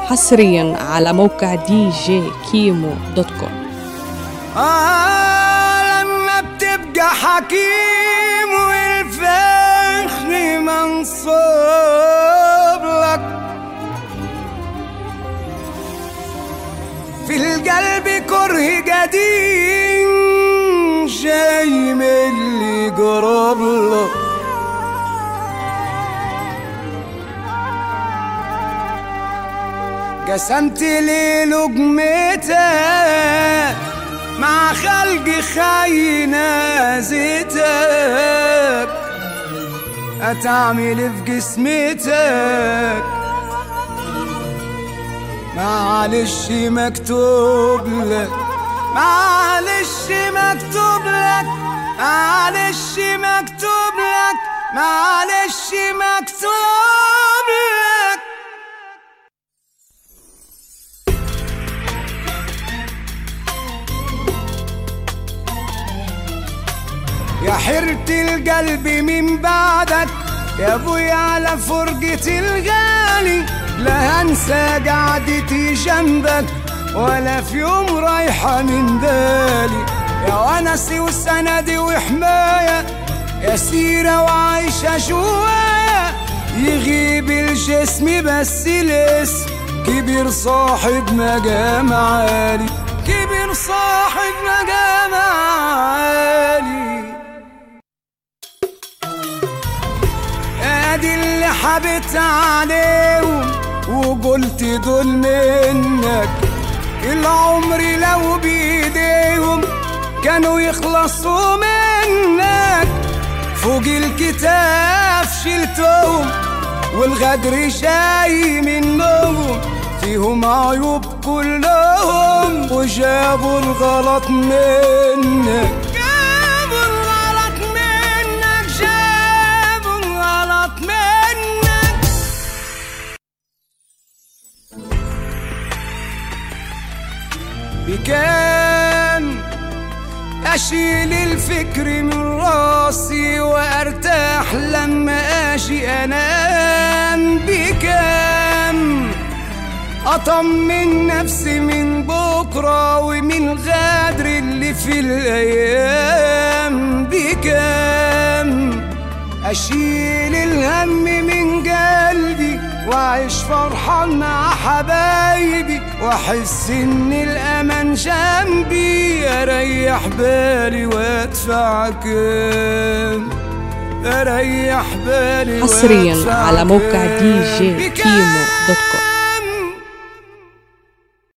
حصريا على موقع djkimo.com. لما بتبقى حكيم والفخر منصوب لك في القلب كره قديم جاي من اللي قرب لك قسمت لي لقمتك مع خلق خاينة زيتك هتعمل في جسمتك معلش مكتوب لك معلش مكتوب لك معلش مكتوب لك معلش مكتوب لك. يا حيرة القلب من بعدك يا ابويا على فرقة الغالي لا هنسى قعدتي جنبك ولا في يوم رايحة من بالي يا ونسي وسندي وحماية يا سيرة وعايشة جوايا يغيب الجسم بس الاسم كبير صاحب مقام عالي كبير صاحب مقام عالي ادي اللي حبيت عليهم وقلت دول منك العمر لو بايديهم كانوا يخلصوا منك فوق الكتاف شلتهم والغدر جاي منهم فيهم عيوب كلهم وجابوا الغلط منك بكام أشيل الفكر من راسي وأرتاح لما أجي أنام بكام أطمن نفسي من بكرة ومن غدر اللي في الأيام بكام أشيل الهم من قلبي وأعيش فرحان مع حبايبي وأحس إن الأمان جنبي أريح بالي وأدفع كام أريح بالي حصريا على موقع djkimo.com.